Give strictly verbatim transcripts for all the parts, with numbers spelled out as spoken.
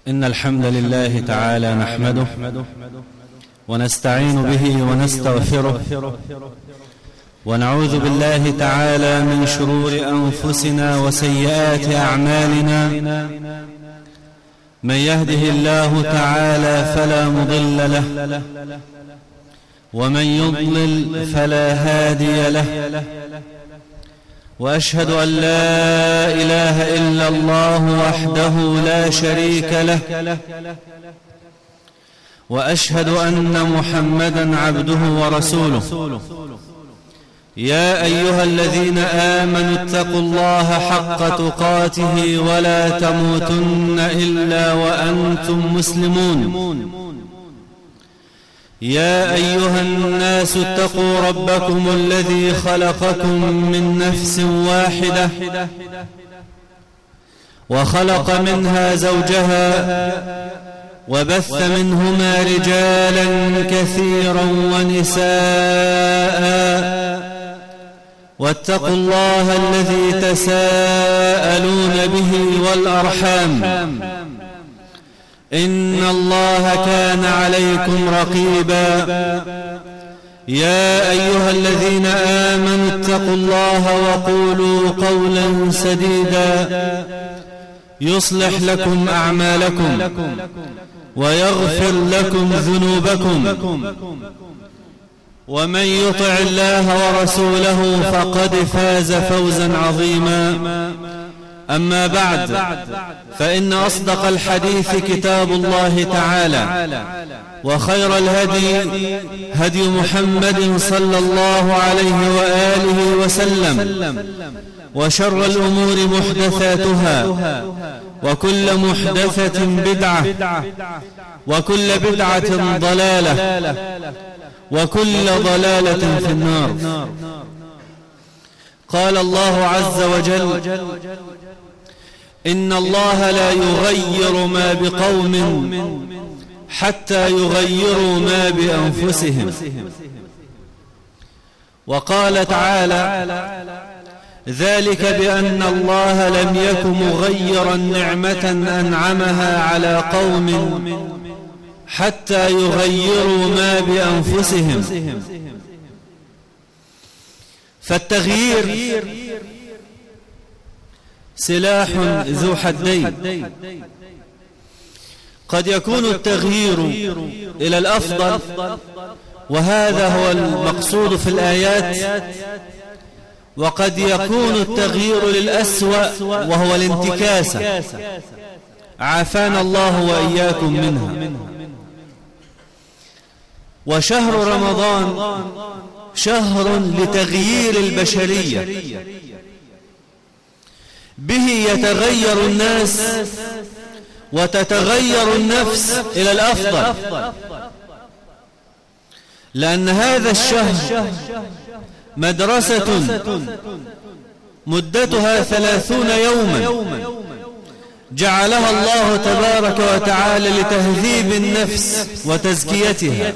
إن الحمد لله تعالى نحمده ونستعين به ونستغفره ونعوذ بالله تعالى من شرور أنفسنا وسيئات أعمالنا. من يهده الله تعالى فلا مضل له ومن يضلل فلا هادي له، وأشهد أن لا إله إلا الله وحده لا شريك له، وأشهد أن محمدا عبده ورسوله. يا أيها الذين آمنوا اتقوا الله حق تقاته ولا تموتن إلا وأنتم مسلمون. يا أيها الناس اتقوا ربكم الذي خلقكم من نفس واحدة وخلق منها زوجها وبث منهما رجالا كثيرا ونساء، واتقوا الله الذي تساءلون به والأرحام، إن الله كان عليكم رقيبا. يا أيها الذين آمنوا اتقوا الله وقولوا قولا سديدا يصلح لكم أعمالكم ويغفر لكم ذنوبكم، ومن يطع الله ورسوله فقد فاز فوزا عظيما. أما بعد، فإن أصدق الحديث كتاب الله تعالى، وخير الهدي هدي محمد صلى الله عليه وآله وسلم، وشر الأمور محدثاتها، وكل محدثة بدعة، وكل بدعة ضلالة، وكل ضلالة في النار. قال الله عز وجل: إن الله لا يغير ما بقوم حتى يغيروا ما بأنفسهم. وقال تعالى: ذلك بأن الله لم يك مغيرا نعمة أنعمها على قوم حتى يغيروا ما بأنفسهم. فالتغيير سلاح ذو حدين، قد يكون التغيير إلى الأفضل، وهذا هو المقصود في الآيات، وقد يكون التغيير للأسوأ وهو الانتكاسة، عافانا الله وإياكم منها. وشهر رمضان شهر لتغيير البشرية، به يتغير الناس وتتغير النفس إلى الأفضل، لأن هذا الشهر مدرسة مدتها ثلاثون يوما جعلها الله تبارك وتعالى لتهذيب النفس وتزكيتها.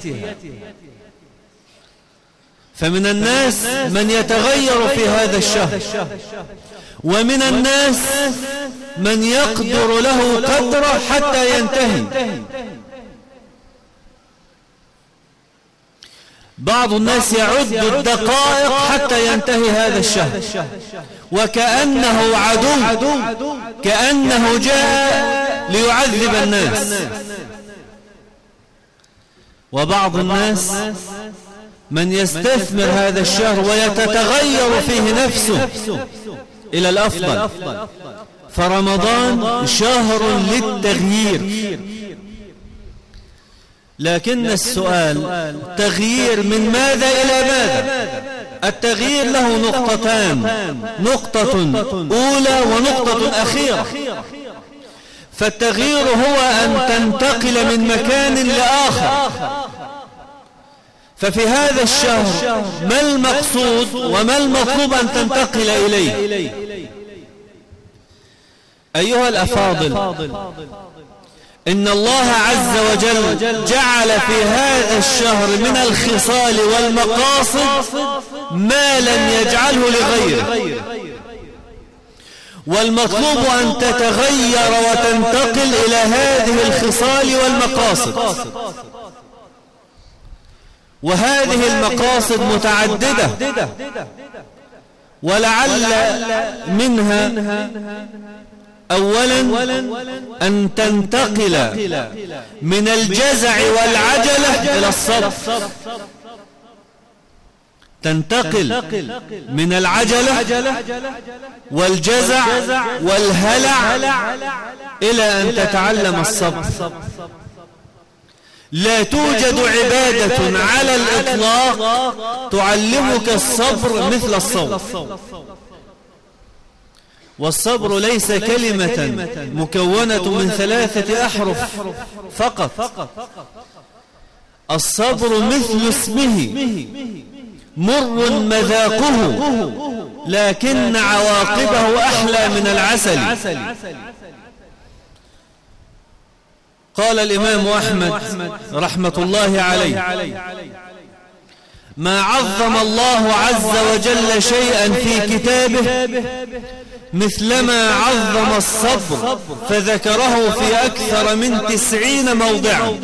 فمن الناس من يتغير في هذا الشهر، ومن الناس من يقدر له قدره حتى ينتهي. بعض الناس يعد الدقائق حتى ينتهي هذا الشهر وكأنه عدو، كأنه جاء ليعذب الناس. وبعض الناس من يستثمر هذا الشهر ويتتغير فيه نفسه إلى الأفضل. فرمضان شهر للتغيير، لكن السؤال: تغيير من ماذا إلى ماذا؟ التغيير له نقطتان، نقطة أولى ونقطة أخيرة. فالتغيير هو أن تنتقل من مكان لآخر. ففي هذا الشهر ما المقصود وما المطلوب أن تنتقل إليه؟ أيها الأفاضل، إن الله عز وجل جعل في هذا الشهر من الخصال والمقاصد ما لم يجعله لغيره. والمطلوب أن تتغير وتنتقل إلى هذه الخصال والمقاصد. وهذه المقاصد متعددة، ولعل منها أولا أن تنتقل من الجزع والعجلة إلى الصبر، تنتقل من العجلة والجزع والهلع إلى أن تتعلم الصبر. لا توجد عبادة على الإطلاق تعلمك الصبر مثل الصوم. والصبر ليس كلمة مكونة من ثلاثة أحرف فقط. الصبر مثل اسمه، مر مذاقه لكن عواقبه أحلى من العسل. قال الإمام أحمد رحمة الله عليه: ما عظم الله عز وجل شيئا في كتابه مثلما عظم الصبر، فذكره في أكثر من تسعين موضعا.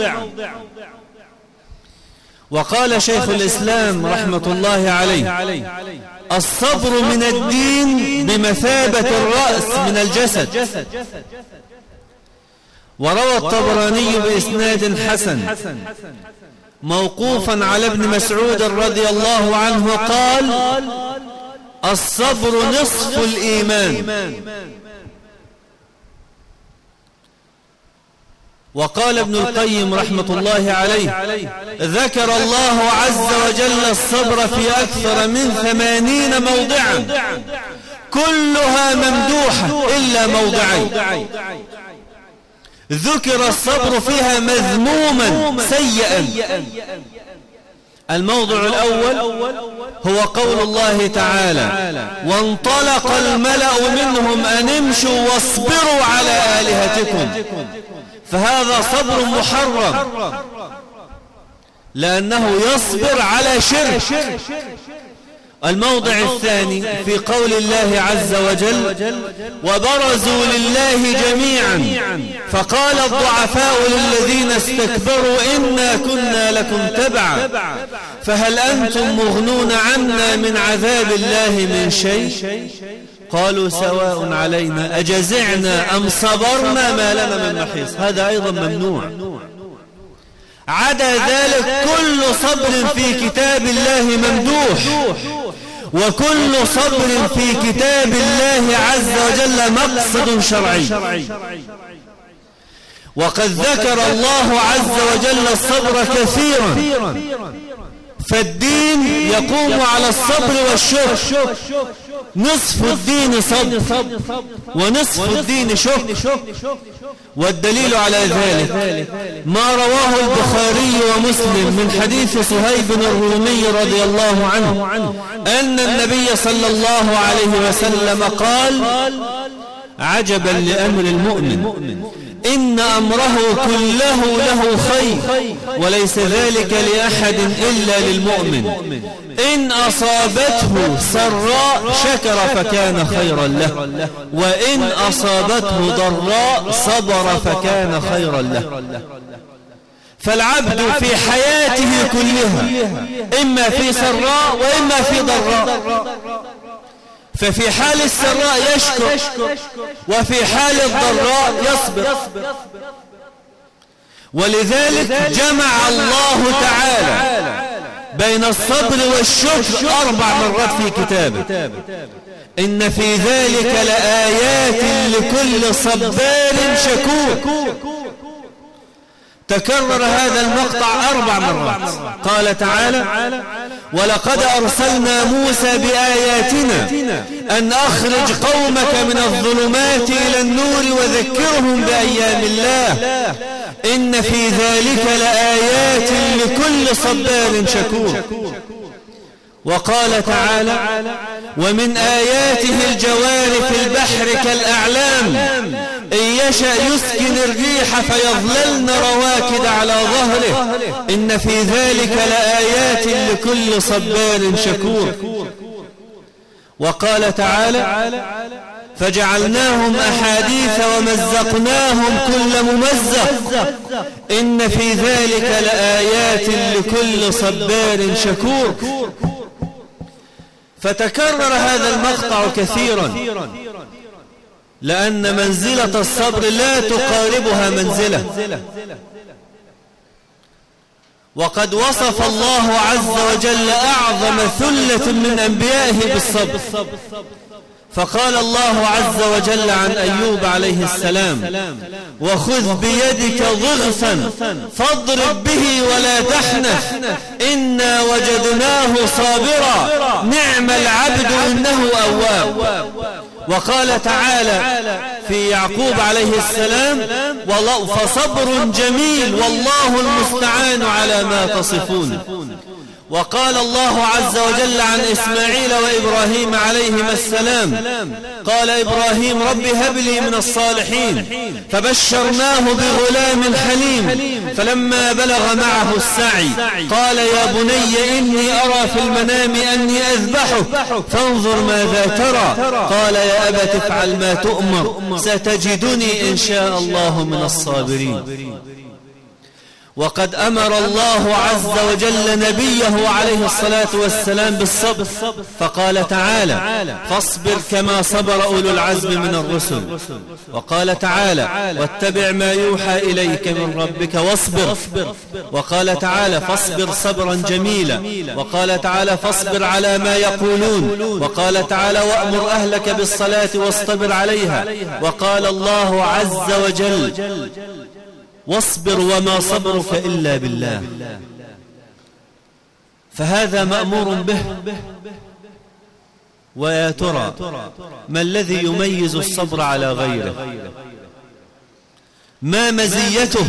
وقال شيخ الإسلام رحمة الله عليه: الصبر من الدين بمثابة الرأس من الجسد. وروى الطبراني بإسناد حسن موقوفا على ابن مسعود رضي الله عنه قال: الصبر نصف الإيمان. وقال ابن القيم رحمة الله عليه: ذكر الله عز وجل الصبر في أكثر من ثمانين موضعا كلها ممدوحة إلا موضعين ذكر الصبر فيها مذموما سيئا. الموضع الأول هو قول الله تعالى: وانطلق الملأ منهم أن امشوا واصبروا على آلهتكم. فهذا صبر محرم لأنه يصبر على شرك. الموضع الثاني في قول الله عز وجل: وبرزوا لله جميعا فقال الضعفاء للذين استكبروا إنا كنا لكم تبعا فهل أنتم مغنون عنا من عذاب الله من شيء؟ قالوا سواء علينا أجزعنا أم صبرنا ما لنا من محيص. هذا أيضا ممنوع. عدا ذلك كل صبر في كتاب الله ممدوح، وكل صبر في كتاب الله عز وجل مقصد شرعي. وقد ذكر الله عز وجل الصبر كثيرا، فالدين يقوم على الصبر والشكر. نصف الدين صبر ونصف الدين شكر. والدليل على ذلك ما رواه البخاري ومسلم من حديث صهيب الرومي رضي الله عنه أن النبي صلى الله عليه وسلم قال: عجبا لأمر المؤمن إن أمره كله له خير وليس ذلك لأحد إلا للمؤمن. إن أصابته سراء شكر فكان خيرا له، وإن أصابته ضراء صبر فكان خيرا له. فالعبد في حياته كلها إما في سراء وإما في ضراء. ففي حال السراء يشكر وفي حال الضراء يصبر. ولذلك جمع الله تعالى بين الصبر والشكر أربع مرات في كتابه: إن في ذلك لآيات لكل صبار شكور. تكرر هذا المقطع أربع مرات. قال تعالى: ولقد أرسلنا موسى بآياتنا أن أخرج قومك من الظلمات إلى النور وذكرهم بأيام الله إن في ذلك لآيات لكل صبار شكور. وقال تعالى: ومن آياته الجوار في البحر كالأعلام إن يشأ يسكن الريح فيظللن رواكد على ظهره إن في ذلك لآيات لكل صبار شكور. وقال تعالى: فجعلناهم أحاديث ومزقناهم كل ممزق إن في ذلك لآيات لكل صبار شكور. فتكرر هذا المقطع كثيرا لأن منزلة الصبر لا تقاربها منزلة. وقد وصف الله عز وجل أعظم ثلة من أنبيائه بالصبر، فقال الله عز وجل عن أيوب عليه السلام: وخذ بيدك ضغثا فاضرب به ولا تحنث إنا وجدناه صابرا نعم العبد إنه أواب. وقال تعالى في يعقوب عليه السلام: فصبر جميل والله المستعان على ما تصفون. وقال الله عز وجل عن إسماعيل وإبراهيم عليهما السلام: قال إبراهيم رب هب لي من الصالحين فبشرناه بغلام حليم فلما بلغ معه السعي قال يا بني إني أرى في المنام أني أذبحك فانظر ماذا ترى قال يا أبت افعل ما تؤمر ستجدني إن شاء الله من الصابرين. وقد أمر الله عز وجل نبيه عليه الصلاة والسلام بالصبر، فقال تعالى: فاصبر كما صبر أولو العزم من الرسل. وقال تعالى: واتبع ما يوحى إليك من ربك واصبر. وقال تعالى: فاصبر صبرا جميلا. وقال تعالى: فاصبر على ما يقولون. وقال تعالى: وأمر أهلك بالصلاة واصطبر عليها. وقال الله عز وجل: واصبر وما صبرك إلا بالله. فهذا مأمور به. ويا ترى ما الذي يميز الصبر على غيره؟ ما مزيته؟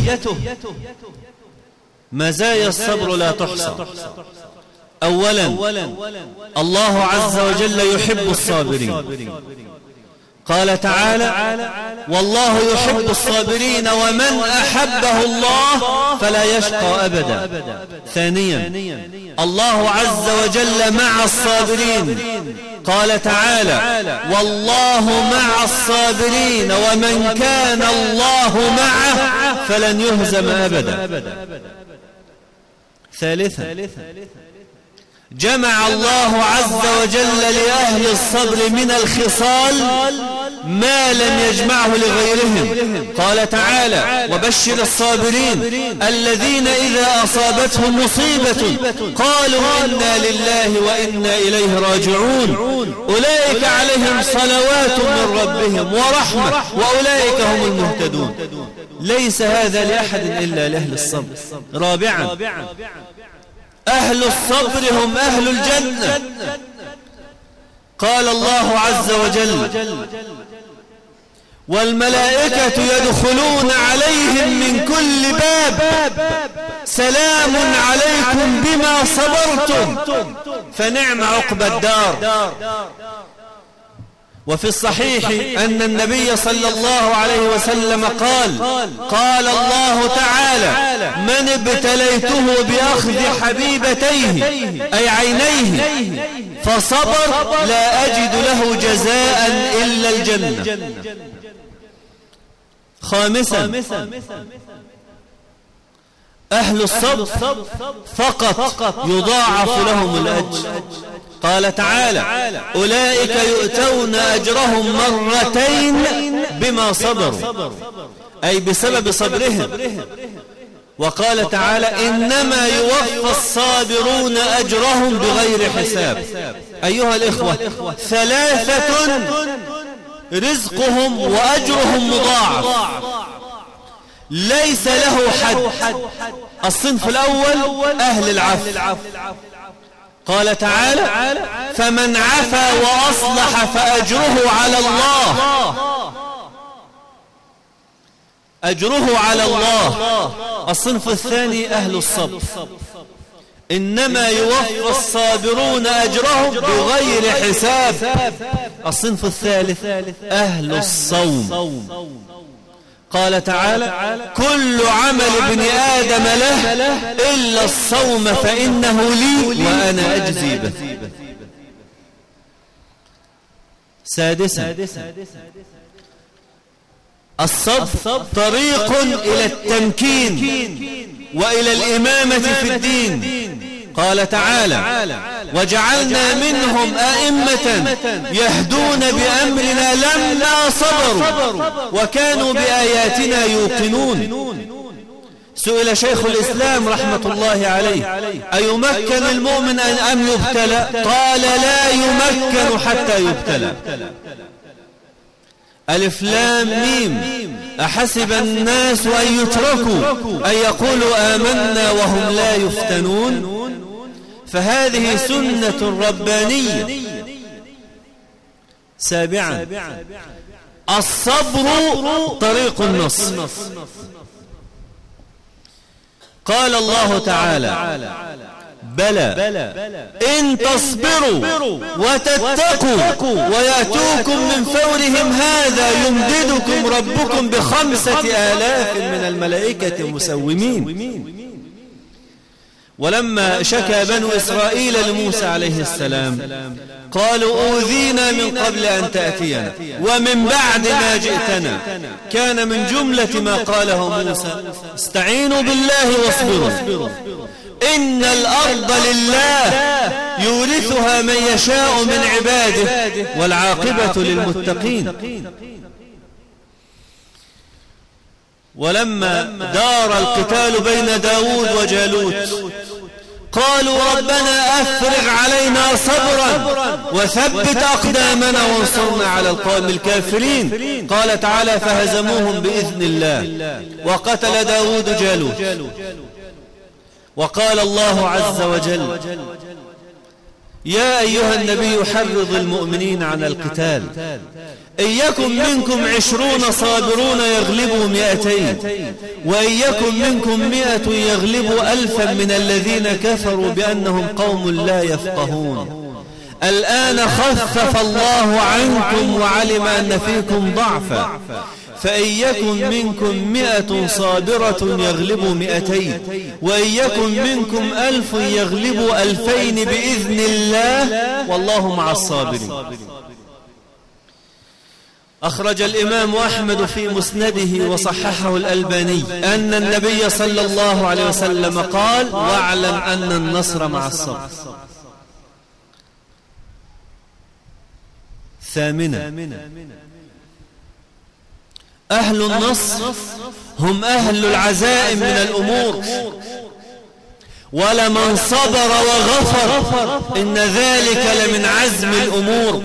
مزايا الصبر لا تحصى. أولا الله عز وجل يحب الصابرين، قال تعالى: والله يحب الصابرين ومن أحبه الله فلا يشقى أبدا. ثانيا الله عز وجل مع الصابرين، قال تعالى: والله مع الصابرين ومن كان الله معه فلن يهزم أبدا. ثالثا جمع الله عز وجل لأهل الصبر من الخصال ما لم يجمعه لغيرهم، قال تعالى: وبشر الصابرين الذين إذا أصابتهم مصيبة قالوا إنا لله وإنا إليه راجعون أولئك عليهم صلوات من ربهم ورحمة وأولئك هم المهتدون. ليس هذا لأحد إلا لأهل الصبر. رابعا أهل الصبر هم أهل الجنة، قال الله عز وجل: والملائكة يدخلون عليهم من كل باب سلام عليكم بما صبرتم فنعم عقبى الدار. وفي الصحيح أن النبي صلى الله عليه وسلم قال: قال الله تعالى: من ابتليته بأخذ حبيبتيه أي عينيه فصبر لا أجد له جزاء إلا الجنة. خامسا أهل الصبر فقط يضاعف لهم الأجر، قال تعالى: أولئك يؤتون أجرهم مرتين بما صبروا أي بسبب صبرهم. وقال تعالى: إنما يوفى الصابرون أجرهم بغير حساب. أيها الإخوة، ثلاثة رزقهم وأجرهم مضاعف ليس له حد. الصنف الأول أهل العفو، قال تعالى: فمن عفا وأصلح فأجره على الله، أجره على الله. الصنف الثاني أهل الصبر، إنما يوفى الصابرون أجرهم بغير حساب. الصنف الثالث أهل الصوم، قال تعالى: كل عمل ابن آدم له إلا الصوم فإنه لي وأنا أجزي به. سادسا الصبر طريق إلى التمكين وإلى الإمامة في الدين. قال تعالى: وجعلنا منهم أئمة يهدون بأمرنا لما صبروا وكانوا بآياتنا يوقنون. سئل شيخ الإسلام رحمة الله عليه: أيمكن المؤمن أم يبتلى؟ قال: لا يمكن حتى يبتلى. ألف لام ميم أحسب الناس أن يتركوا أن يقولوا آمنا وهم لا يفتنون. فهذه سنة ربانية. سابعا الصبر طريق النصر. قال الله تعالى: بلى إن تصبروا وتتقوا ويأتوكم من فورهم هذا يمددكم ربكم بخمسة آلاف من الملائكة مسومين. ولما شكى بنو إسرائيل لموسى عليه السلام قالوا: أوذينا من قبل أن تأتينا ومن بعد ما جئتنا، كان من جملة ما قاله موسى: استعينوا بالله واصبروا إن الأرض لله يورثها من يشاء من عباده والعاقبة للمتقين. ولما دار القتال بين داود وجالوت قالوا: ربنا أفرغ علينا صبرا وثبت أقدامنا وانصرنا على القوم الكافرين. قال تعالى: فهزموهم بإذن الله وقتل داود جالوت. وقال الله عز وجل: يا أيها النبي حرض المؤمنين على القتال، إن يكن منكم عشرون صابرون يغلبوا مئتين وإن يكن منكم مئة يغلبوا ألفا من الذين كفروا بأنهم قوم لا يفقهون. الآن خفف الله عنكم وعلم أن فيكم ضعفا فإن يكن منكم مئة صابرة يغلبوا مئتين وإن يكن منكم ألف يغلبوا ألفين بإذن الله والله مع الصابرين. أخرج الإمام أحمد في مسنده وصححه الألباني أن النبي صلى الله عليه وسلم قال: واعلم أن النصر مع الصبر. ثامنا أهل النصر هم أهل العزائم من الأمور، ولمن صبر وغفر إن ذلك لمن عزم الأمور.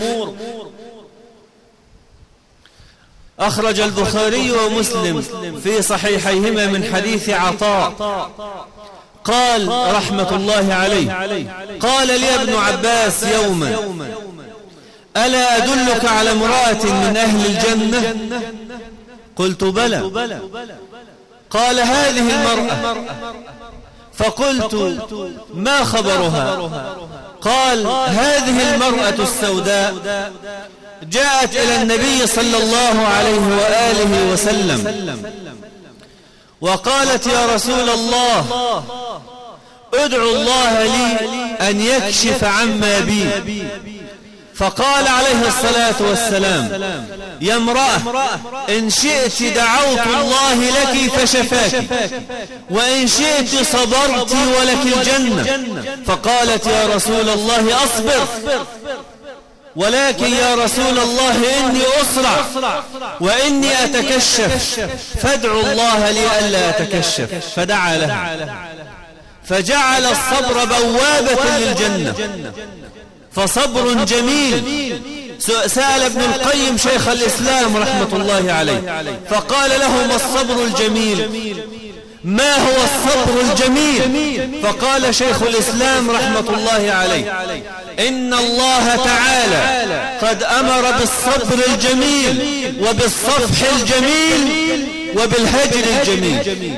أخرج البخاري ومسلم في صحيحيهما من حديث عطاء قال رحمة الله عليه: قال لي ابن عباس يوما: ألا أدلك على امرأة من أهل الجنة؟ قلت: بلى. قال: هذه المرأة. فقلت: ما خبرها؟ قال: هذه المرأة السوداء جاءت إلى النبي صلى الله عليه وآله وسلم وقالت: يا رسول الله، ادعو الله لي أن يكشف عما بي. فقال عليه الصلاة والسلام: يا امرأة، إن شئت دعوت الله لك فشفاك وإن شئت صبرت ولك الجنة. فقالت: يا رسول الله أصبر، ولكن يا رسول الله إني أسرع وإني أتكشف، فادعوا الله لي ألا أتكشف. فدعا له فجعل الصبر بوابة للجنة، فصبر جميل. سأل ابن القيم شيخ الإسلام رحمة الله عليه فقال له: ما الصبر الجميل؟ ما هو الصبر الجميل؟ فقال شيخ الإسلام رحمة الله عليه: إن الله تعالى قد أمر بالصبر الجميل وبالصفح الجميل وبالهجر الجميل.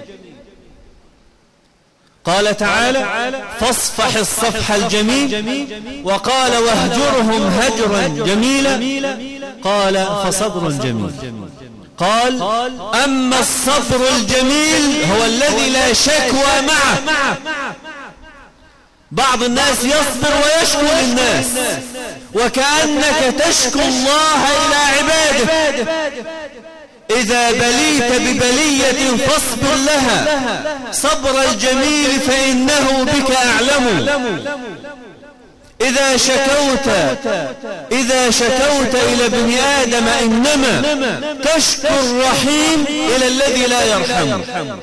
قال تعالى: فاصفح الصفح الجميل. وقال: واهجرهم هجرا جميلا. قال: فصبر جميل. قال: أما الصبر الجميل هو الذي لا شكوى معه. بعض الناس يصبر ويشكو للناس، وكأنك تشكو الله إلى عباده. إذا بليت ببلية فاصبر لها صبر الجميل فإنه بك أعلم. إذا شكوت إذا شكوت إلى ابن آدم إنما تشكو الرحيم إلى الذي لا يرحم.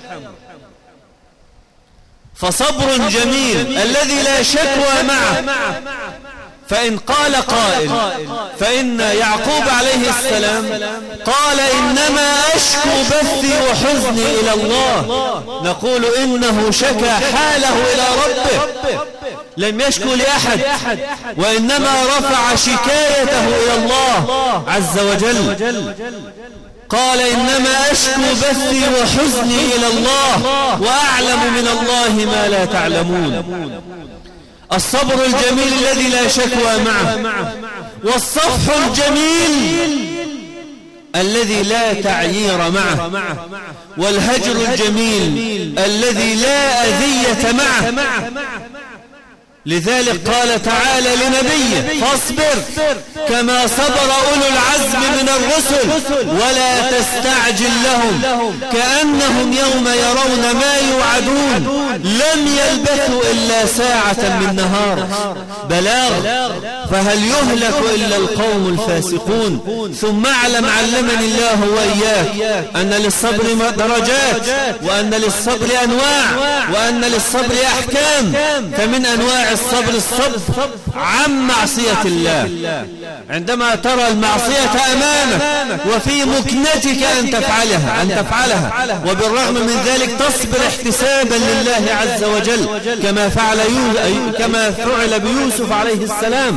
فصبر جميل الذي لا شكوى معه. فإن قال قائل فإن يعقوب عليه السلام قال إنما أشكو بثي وحزني إلى الله، نقول إنه شكى حاله إلى ربه، لم يشكو لأحد، وإنما رفع شكايته إلى الله عز وجل. قال إنما أشكو بثي وحزني إلى الله وأعلم من الله ما لا تعلمون. الصبر الجميل الذي لا شكوى معه، والصفح الجميل الذي لا تعيير معه، والهجر الجميل الذي لا أذية معه. لذلك قال تعالى لنبيه فاصبر كما صبر أولو العزم من الرسل ولا تستعجل لهم كأنهم يوم يرون ما يوعدون لم يلبثوا إلا ساعة من نهار بلاغ، فهل يهلك إلا القوم الفاسقون. ثم اعلم علمني الله وإياك أن للصبر درجات، وأن للصبر أنواع، وأن للصبر أحكام. فمن أنواع الصبر الصبر عن معصية الله، عندما ترى المعصية أمامك وفي مكنتك أن تفعلها أن تفعلها وبالرغم من ذلك تصبر احتسابا لله عز وجل، كما فعل كما فعل بيوسف عليه السلام.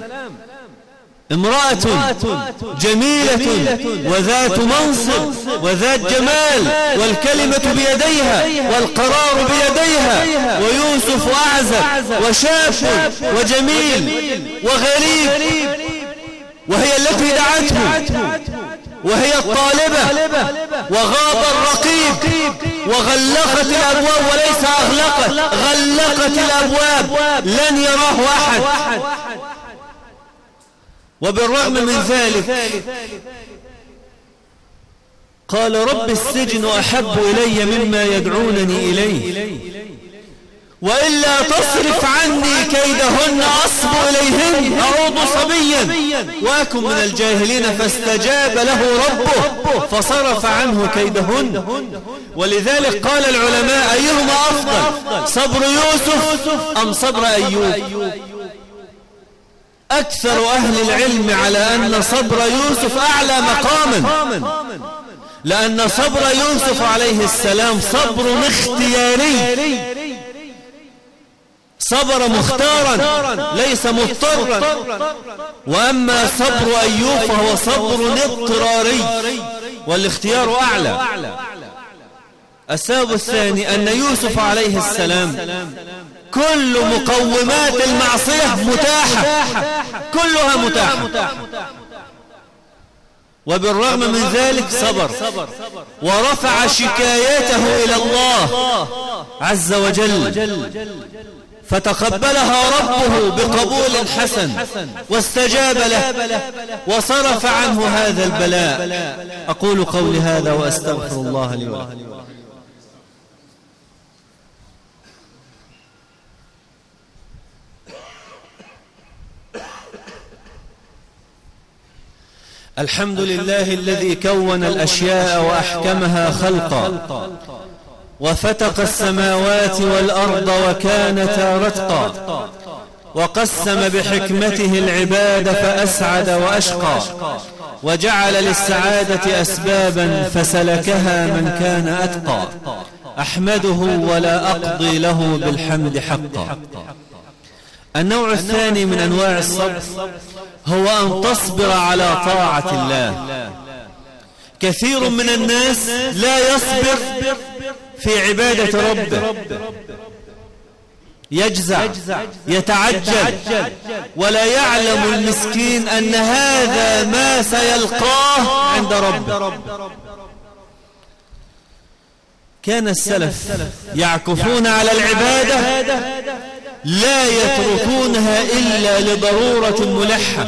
امرأة جميلة وذات منصب وذات جمال، والكلمة بيديها والقرار بيديها، ويوسف أعزب وشاب وجميل وغريب، وهي التي دعته، وهي الطالبة، وغاب الرقيب، وغلقت الأبواب وليس أغلقت، غلقت الأبواب لن يراه أحد. وبالرغم من ذلك قال رب السجن أحب إلي مما يدعونني إليه، وإلا تصرف عني كيدهن أصب إليهن أعود صبيا وأكن من الجاهلين. فاستجاب له ربه فصرف عنه كيدهن. ولذلك قال العلماء أيهما أفضل، صبر يوسف أم صبر أيوب؟ أكثر أهل العلم على أن صبر يوسف أعلى مقاما، لأن صبر يوسف عليه السلام صبر اختياري، صبر مختارا ليس مضطرا. وأما صبر أيوب فهو صبر اضطراري، والاختيار أعلى. السبب الثاني أن يوسف عليه السلام كل مقومات المعصية متاحة، كلها متاحة، وبالرغم من ذلك صبر ورفع شكايته إلى الله عز وجل، فتقبلها ربه بقبول حسن واستجاب له وصرف عنه هذا البلاء. أقول قولي هذا وأستغفر الله لي ولكم. الحمد لله الذي كون الأشياء وأحكمها خلقا، وفتق السماوات والأرض وكانتا رتقا، وقسم بحكمته العباد فأسعد وأشقى، وجعل للسعادة أسبابا فسلكها من كان أتقى. أحمده ولا أقضي له بالحمد حقا. النوع الثاني من أنواع الصبر هو أن تصبر على طاعة الله. كثير من الناس لا يصبر في عبادة ربه، يجزع يتعجل، ولا يعلم المسكين أن هذا ما سيلقاه عند ربه. كان السلف يعكفون على العبادة لا يتركونها إلا لضرورة ملحة.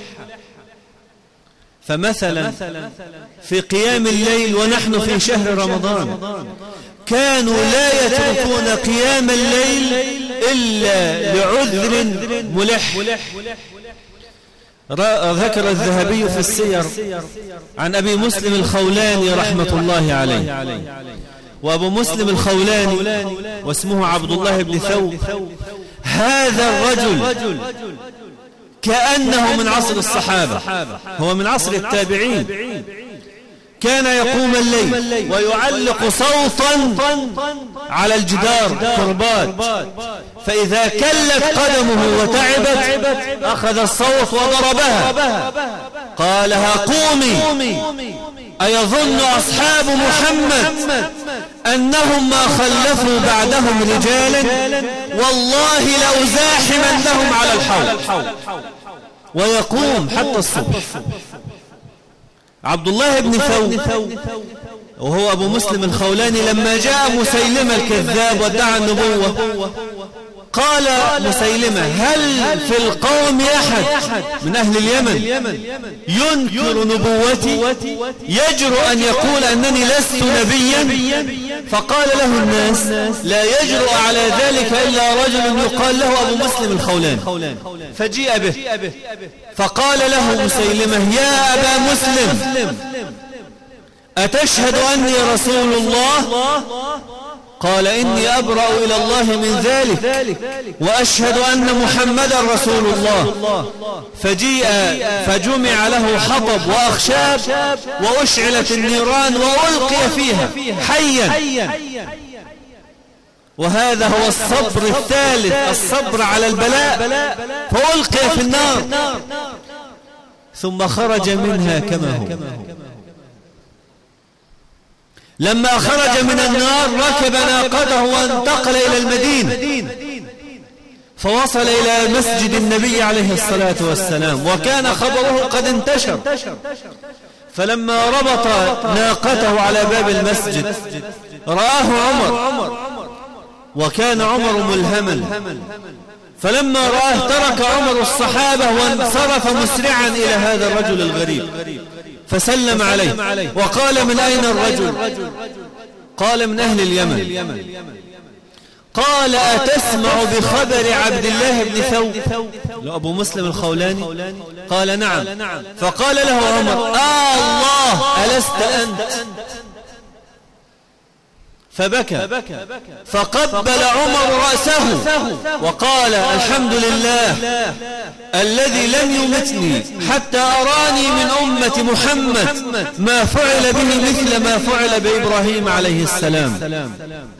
فمثلا في قيام الليل ونحن في شهر رمضان كانوا لا يتركون قيام الليل إلا لعذر ملح. ذكر الذهبي في السير عن أبي مسلم الخولاني رحمة الله عليه، وأبو مسلم الخولاني واسمه عبد الله بن ثوب، هذا الرجل كأنه من عصر الصحابة، هو من عصر التابعين، كان يقوم الليل ويعلق صوتا على الجدار كربات، فإذا كلت قدمه وتعبت أخذ الصوت وضربها، قالها قومي، أيظن أصحاب محمد أنهم ما خلفوا بعدهم رجالا، والله لأزاحمنهم على الحوض، ويقوم حتى الصبح. عبد الله بن ثوب وهو أبو مسلم الخولاني لما جاء مسيلمة الكذاب وادعى النبوة قال مسيلمة: هل في القوم أحد من أهل اليمن ينكر نبوتي، يجرؤ أن يقول أنني لست نبيا؟ فقال له الناس: لا يجرؤ على ذلك إلا رجل يقال له أبو مسلم الخولاني. فجيء به فقال له مسيلمة: يا أبا مسلم، أتشهد أني رسول الله؟ قال: إني أبرأ إلى الله من ذلك، وأشهد أن محمدا رسول الله. فجيء فجمع له حطب وأخشاب وأشعلت النيران وألقي فيها حيا. وهذا هو الصبر الثالث، الصبر على البلاء، فألقي في النار ثم خرج منها كما هو. لما خرج من النار ركب ناقته وانتقل إلى المدينة، فوصل إلى مسجد النبي عليه الصلاة والسلام، وكان خبره قد انتشر. فلما ربط ناقته على باب المسجد رآه عمر، وكان عمر ملهما، فلما رآه ترك عمر الصحابة وانصرف مسرعا إلى هذا الرجل الغريب، فسلم عليه وقال: من أين الرجل؟ قال: من أهل اليمن. قال: أتسمع بخبر عبد الله بن ثوب أبو مسلم الخولاني؟ قال: نعم. فقال له عمر: آه الله، ألست أنت؟ فبكى، فقبل عمر رأسه وقال: الحمد لله الذي لم يمتني حتى أراني من أمة محمد ما فعل به مثل ما فعل بإبراهيم عليه السلام.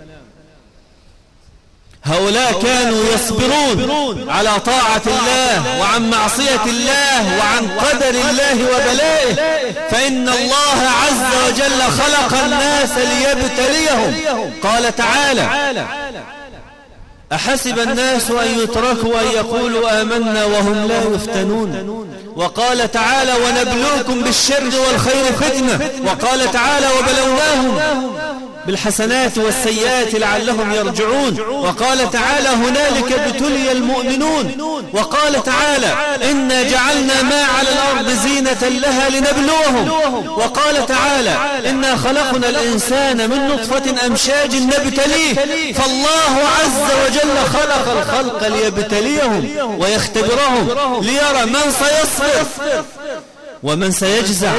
هؤلاء كانوا يصبرون على طاعة الله وعن معصية الله وعن قدر الله وبلائه، فإن الله عز وجل خلق الناس ليبتليهم. قال تعالى: أحسب الناس أن يتركوا أن يقولوا آمنا وهم لا يفتنون. وقال تعالى: ونبلوكم بالشر والخير فتنة. وقال تعالى: وبلوناهم بالحسنات والسيئات لعلهم يرجعون. وقال تعالى: هنالك ابتلي المؤمنون. وقال تعالى: إنا جعلنا ما على الأرض زينة لها لنبلوهم. وقال تعالى: إنا خلقنا الإنسان من نطفة أمشاج نبتليه. فالله عز وجل خلق الخلق ليبتليهم ويختبرهم ليرى من سيصبر ومن سيجزع.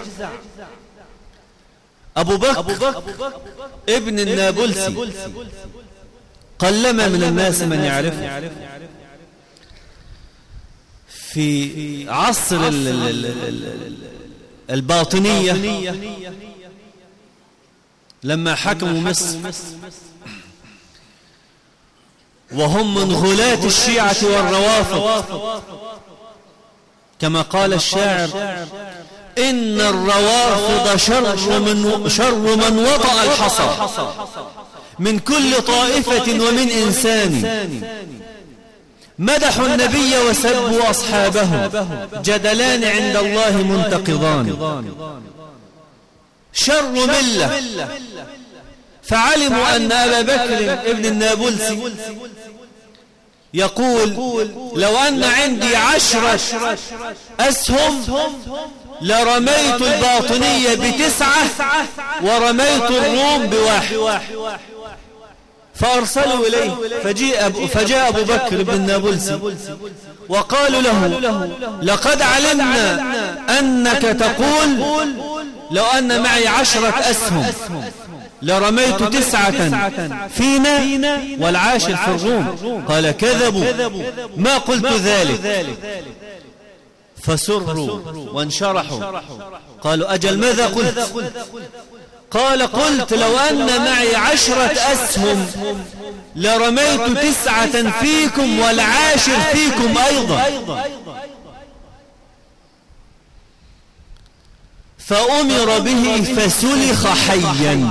أبو بكر ابن النابلسي قلما من الناس من يعرفه. في عصر الباطنية لما حكموا مصر وهم من غلاة الشيعة والروافض، كما قال الشاعر: إن الروافض شر من, شر من وطأ الحصى من كل طائفة ومن إنسان. مدحوا النبي وسبوا أصحابه، جدلان عند الله منتقضان. شر ملة. فعلموا أن أبا بكر ابن النابلسي يقول لو أن عندي عشرة أسهم لرميت الباطنية بتسعة ورميت الروم بواحد. فأرسلوا إليه فجاء, فجاء أبو بكر بن نابلسي وقالوا له لقد علمنا أنك تقول لو أن معي عشرة أسهم لرميت تسعة فينا والعاشر في الروم. قال كذبوا ما قلت ذلك. فسروا وانشرحوا قالوا أجل ماذا قلت؟ قال قلت لو أن معي عشرة أسهم لرميت تسعة فيكم والعاشر فيكم أيضا. فأمر به فسلخ حيا.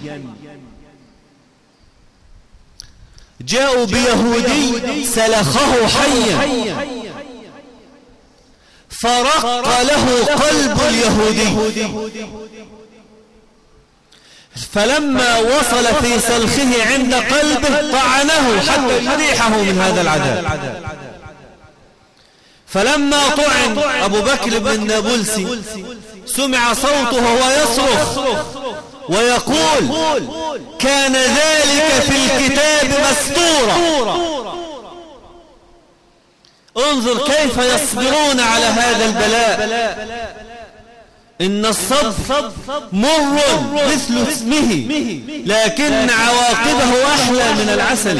جاءوا بيهودي سلخه حيا فرق له قلب اليهودي، فلما وصل في سلخه عند قلبه طعنه حتى يريحه من هذا العذاب. فلما طعن أبو بكر بن نابلسي سمع صوته وهو يصرخ ويقول كان ذلك في الكتاب مسطورا. انظر كيف يصبرون على هذا البلاء. إن الصبر مر مثل اسمه لكن عواقبه أحلى من العسل.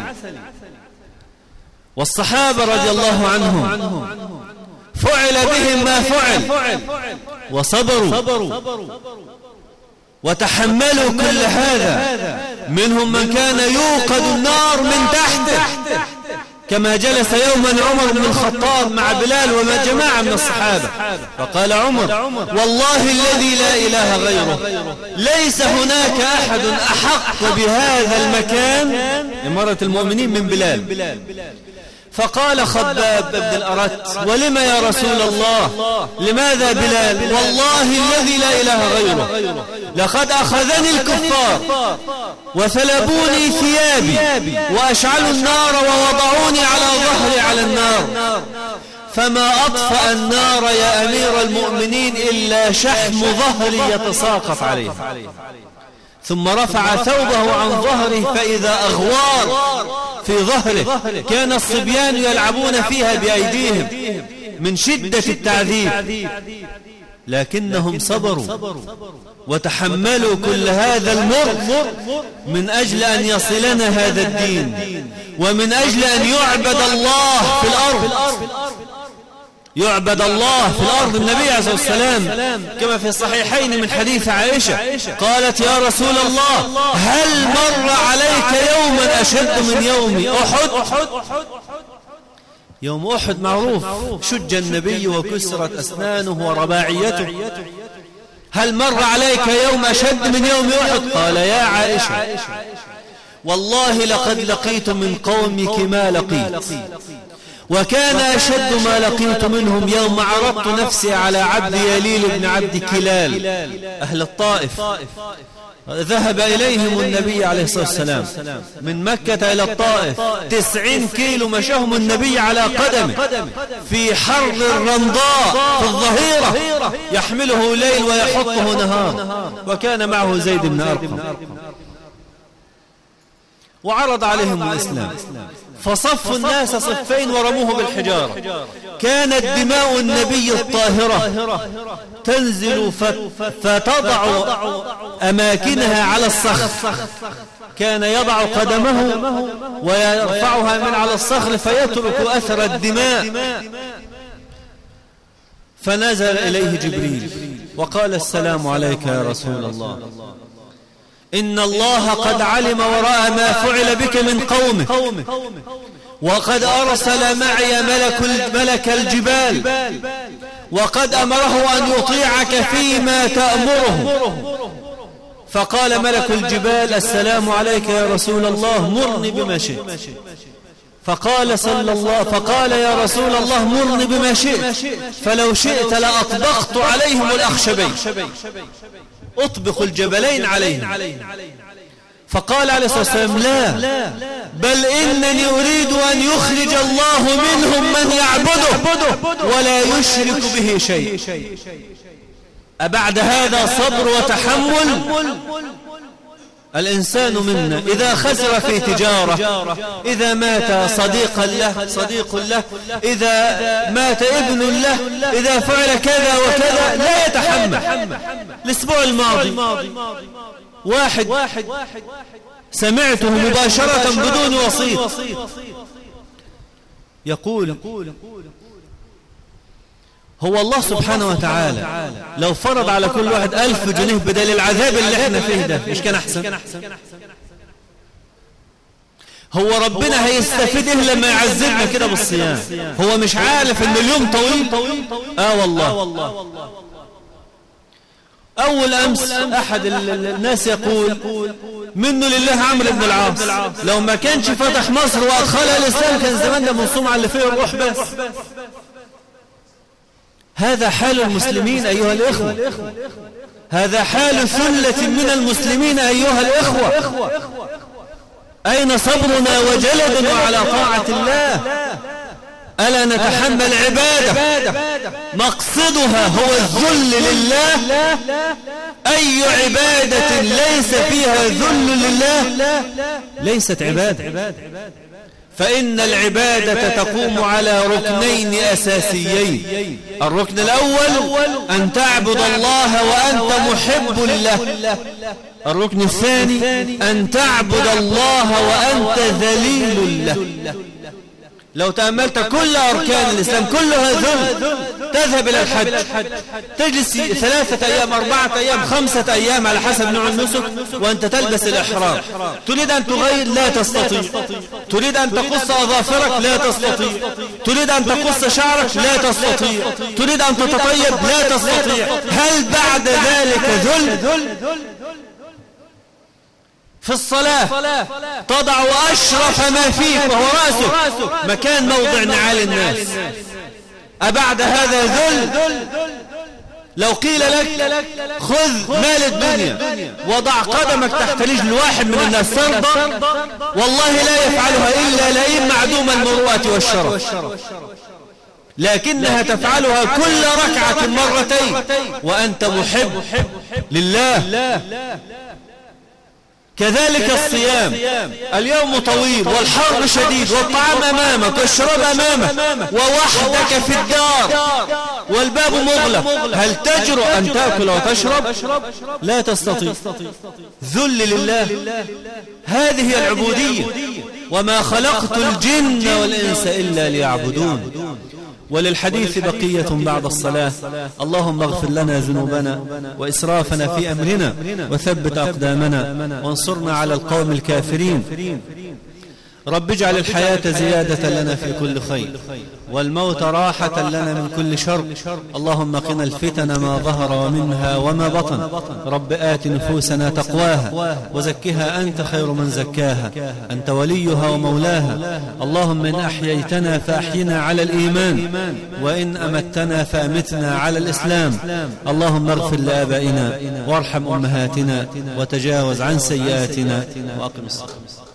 والصحابة رضي الله عنهم فعل بهم ما فعل وصبروا وتحملوا كل هذا. منهم من كان يوقد النار من تحته كما جلس يوما عمر بن الخطاب مع بلال وما جماعة من الصحابة فقال عمر والله الذي لا إله غيره ليس هناك أحد أحق بهذا المكان إمارة المؤمنين من بلال. فقال خباب بن الأرت ولما يا رسول الله لماذا بلال؟ والله الذي لا إله غيره لقد أخذني الكفار وثلبوني ثيابي وأشعلوا النار ووضعوني على ظهري على النار فما أطفأ النار يا أمير المؤمنين إلا شحم ظهري يتساقط عليه. ثم رفع ثوبه عن ظهره فإذا أغوار في ظهره كان الصبيان يلعبون فيها بأيديهم من شدة التعذيب، لكنهم صبروا وتحملوا كل هذا المر من أجل أن يصلنا هذا الدين ومن أجل أن يعبد الله في الأرض. يعبد الله في الأرض. النبي عليه الصلاة والسلام كما في الصحيحين من حديث عائشة قالت يا رسول الله هل مر عليك يوما أشد من يوم أحد؟ يوم أحد معروف شج النبي وكسرت أسنانه ورباعيته. هل مر عليك يوم أشد من يوم أحد؟ قال يا عائشة والله لقد لقيت من قومك ما لقيت وكان أشد ما لقيت منهم يوم عرضت نفسي على عبد يليل بن عبد كلال أهل الطائف. ذهب إليهم النبي عليه الصلاة والسلام من مكة إلى الطائف تسعين كيلو مشاهم النبي على قدمه في حر الرمضاء في الظهيرة يحمله ليل ويحطه نهار وكان معه زيد بن أرقم وعرض عليهم الإسلام فصفوا الناس صفين ورموه بالحجارة. كانت دماء النبي الطاهرة تنزل فتضع أماكنها على الصخر. كان يضع قدمه ويرفعها من على الصخر فيترك أثر الدماء. فنزل إليه جبريل وقال السلام عليك يا رسول الله إن الله قد علم ورأى ما فعل بك من قومه وقد أرسل معي ملك, ملك الجبال وقد أمره أن يطيعك فيما تأمره. فقال ملك الجبال السلام عليك يا رسول الله مرني بما شئت. فقال صلى الله فقال يا رسول الله مرني بما شئت فلو شئت لأطبقت عليهم الأخشبين أطبق الجبلين عليهم. فقال عليه الصلاة والسلام لا، بل إنني أريد أن يخرج الله منهم من يعبده ولا يشرك به شيء. أبعد هذا صبر وتحمل؟ الإنسان منا إذا خسر في تجارة، إذا مات صديقا له صديق له، إذا مات ابن له، إذا فعل كذا وكذا لا يتحمل. الأسبوع الماضي واحد سمعته مباشرة بدون وسيط يقول هو الله سبحانه وتعالى لو فرض على كل واحد ألف جنيه بدل العذاب اللي احنا فيه ده مش كان أحسن؟ هو ربنا هيستفيد إيه لما يعذبنا كده بالصيام؟ هو مش عارف إن اليوم طويل؟ آه والله. أول أمس أحد الناس يقول منه لله عمرو بن العاص لو ما كانش فتح مصر وأدخلها الإسلام كان زماننا منصوم على اللي فيه الروح بس. هذا حال المسلمين أيها الإخوة، هذا حال ثلة من المسلمين أيها الإخوة. أين صبرنا وجلدنا على طاعة الله؟ ألا نتحمل عبادة مقصدها هو الذل لله؟ أي عبادة ليس فيها ذل لله ليست عبادة. فإن العبادة تقوم على ركنين أساسيين. الركن الأول أن تعبد الله وأنت محب له. الركن الثاني أن تعبد الله وأنت ذليل له. لو تأملت كل أركان الإسلام كلها ذل. تذهب إلى الحج تجلس ثلاثة أيام أربعة أيام خمسة أيام على حسب نوع النسك وأنت تلبس الإحرام. تريد أن تغير لا تستطيع. تريد أن تقص أظافرك لا تستطيع. تريد أن تقص شعرك لا تستطيع. تريد أن تتطيب لا تستطيع. هل بعد ذلك ذل؟ في الصلاة تضع أشرف ما فيك وهو رأسك مكان موضع نعال الناس. أبعد هذا ذل؟ لو قيل لك خذ مال الدنيا وضع قدمك تحت رجل واحد من الناس ترضى؟ والله لا يفعلها إلا لئيم معدوم المروءة والشرف، لكنها تفعلها كل ركعة مرتين وأنت محب لله. كذلك الصيام، اليوم طويل والحر شديد والطعام أمامك والشراب أمامك ووحدك في الدار والباب مغلق، هل تجرؤ أن تأكل وتشرب؟ لا تستطيع. ذل لله، هذه هي العبودية. وما خلقت الجن والإنس إلا ليعبدون. وللحديث بقية بعد الصلاة. اللهم اغفر لنا ذنوبنا وإسرافنا في أمرنا وثبت أقدامنا وانصرنا على القوم الكافرين. رب اجعل الحياة زيادة لنا في كل خير والموت راحة لنا من كل شر. اللهم قنا الفتن ما ظهر ومنها وما بطن. رب آت نفوسنا تقواها وزكها أنت خير من زكاها، أنت وليها ومولاها. اللهم إن أحييتنا فأحينا على الإيمان وإن أمتنا فأمتنا على الإسلام. اللهم اغفر لآبائنا وارحم أمهاتنا وتجاوز عن سيئاتنا وأقم الصلاة.